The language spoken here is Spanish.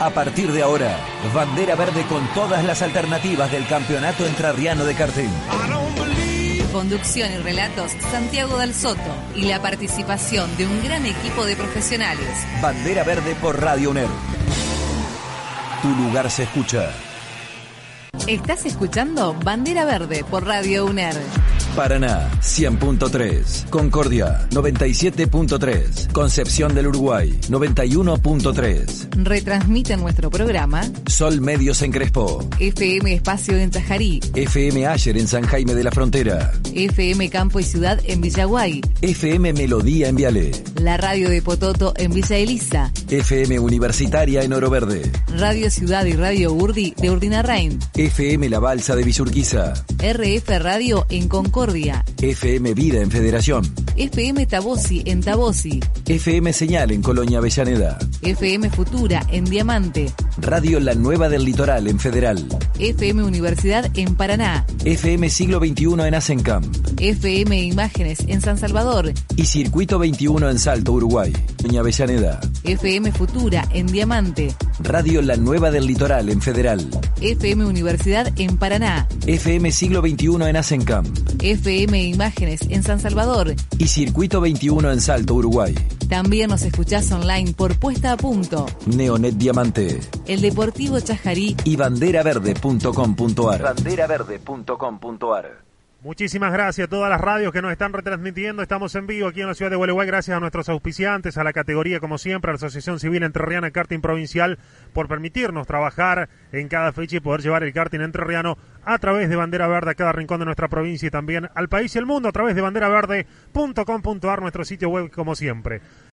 A partir de ahora, Bandera Verde con todas las alternativas del Campeonato Entrerriano de Karting. Conducción y relatos, Santiago Dal Soto. Y la participación de un gran equipo de profesionales. Bandera Verde por Radio UNER. Tu lugar se escucha. Estás escuchando Bandera Verde por Radio UNER. Paraná, 100.3. Concordia, 97.3. Concepción del Uruguay, 91.3. Retransmiten nuestro programa Sol Medios en Crespo. FM Espacio en Chajarí. FM Ayer en San Jaime de la Frontera. FM Campo y Ciudad en Villaguay. FM Melodía en Viale. La radio de Pototo en Villa Elisa. FM Universitaria en Oro Verde. Radio Ciudad y Radio Urdi de Urdinarrain. FM La Balsa de Villurquiza. RF Radio en Concordia. FM Vida en Federación. FM Tabosi en Tabosi. FM Señal en Colonia Avellaneda. FM Futura en Diamante. Radio La Nueva del Litoral en Federal. FM Universidad en Paraná. FM Siglo XXI en Asencamp. FM Imágenes en San Salvador. Y Circuito 21 en Salto, Uruguay. Doña Avellaneda. FM Futura en Diamante. Radio La Nueva del Litoral en Federal. FM Universidad en Paraná. FM Siglo XXI en Asencamp. FM Imágenes en San Salvador. Y Circuito 21 en Salto, Uruguay. También nos escuchás online por Puesta a Punto. Neonet Diamante. El Deportivo Chajarí. Y banderaverde.com.ar. Banderaverde.com.ar. Muchísimas gracias a todas las radios que nos están retransmitiendo. Estamos en vivo aquí en la ciudad de Gualeguay, gracias a nuestros auspiciantes, a la categoría como siempre, a la Asociación Civil Entrerriana Karting Provincial, por permitirnos trabajar en cada fecha y poder llevar el karting entrerriano a través de Bandera Verde a cada rincón de nuestra provincia y también al país y el mundo a través de banderaverde.com.ar, nuestro sitio web como siempre.